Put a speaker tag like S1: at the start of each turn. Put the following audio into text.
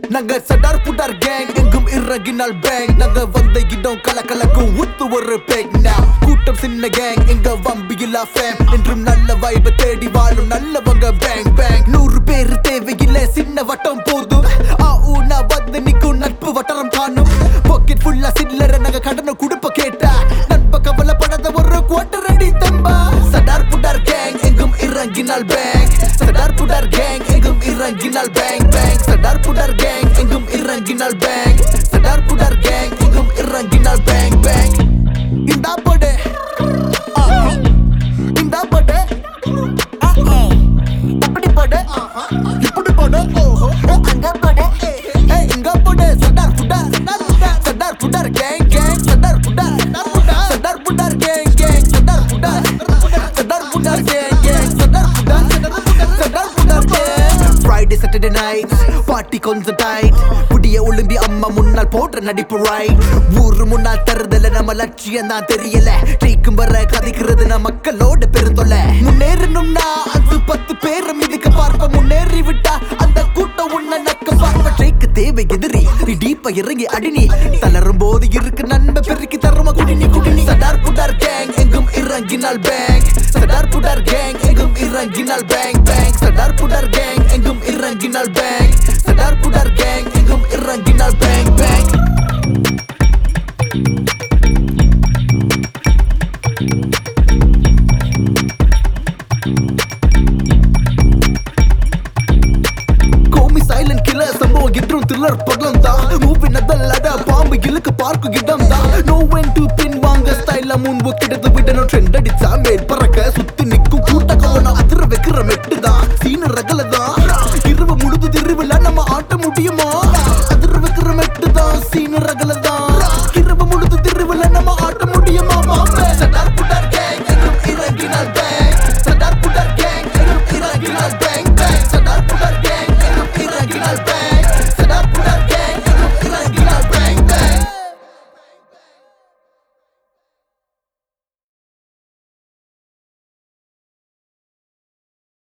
S1: நாங்க சடார் புடார் கேங் எங்கும் இறங்கினால் பேங் நாங்க வந்த இடம் கலக்கலக்கும் உத்து ஒரு பேக் கூட்டம் சின்ன கேங் எங்க வம்பியில்லா ஃபேம் என்றும் நல்ல வைப தேடி வாழும் நல்லவங்க பேங் பேங் 100 பேர் தேவையில்லை சின்ன வட்டம் போதும் நான் வந்து நிக்கும் நட்பு வட்டரம் காணும் பாக்கெட் ஃபுல்லா சில்லற நாங்க கடனை குடுப்ப கேட்டா நட்ப கவலைப்படாத ஒரு குவார்டர் அடி தம்பா சடார் புடார் கேங் எங்கும் இறங்கினால் பேங் சடார் புடார் கேங் எங்கும் இறங்கினால் பேங் பேங் சடார் புடார் கேங் எங்கும் இறங்கினால் பேங் சடார் புடார் கேங் எங்கும் இறங்கினால் பேங் பேங் இந்த படே இந்த படே அப்படி படே இப்படி படே அங்க படே இங்க படே சடார் புடார் சடார் புடார் கேங் கேங் சடார் புடார் சடார் புடார் கேங் கேங் சடார் புடார் சடார் புடார் கேங் கேங் சடார் புடார் சடார் புடார் gang Friday Saturday night party கொஞ்சம் tight புடிய ஒளிம்பி அம்மா முன்னால் போடுற நடிப்பு ரைட் ஊரு முன்னால் தருதல நம்ம லட்சியம் தான் தெரியல ஜெயிக்கும் வர கதைக்கிறது நான் மக்களோட பெருந்தொல்ல முன்னேறணும்னா அது 10 பேரை மிதிக்க பார்ப்ப முன்னேறி விட்டா அந்த கூட்டம் உன்னை நக்க பார்ப்ப ஜெயிக்க தேவை எதிரி டீப்பா இறங்கி அடினி தளரும் போது இருக்கு நன்மை பெருக்கி தரும குடினி சடார் புடார் கேங் எங்கும் இறங்கினால் பேங் சடார் புடார் கேங் எங்கும் இறங்கினால் பேங் பேங் சடார் புடார் கேங் எங்கும் இறங்கினால் பேங் சடார் புடார் கேங் எங்கும் இறங்கினால் பேங் பேங் கோமி சைலண்ட் கில்லர் சம்பவம் என்றும் த்ரில்லர் படம் தான் மூவி நதல்லட பாம்பு இழுக்கு பார்க்கும் இடம் தான் நோ வென் டு பின் வாங்க ஸ்டைல முன் ஒக்கிடத்து விடணும் ட்ரெண்ட் அடிச்சா மேல் பறக்க சுத்தி நிக்கும் கூட்ட கவனம் அதிர வைக்கிற மெட்டு தான் சீன ரகல தான் இரவு முழுது திருவிழா நம்ம ஆட்ட முடியுமா அதிர வைக்கிற மெட்டு தான் சீன ரகல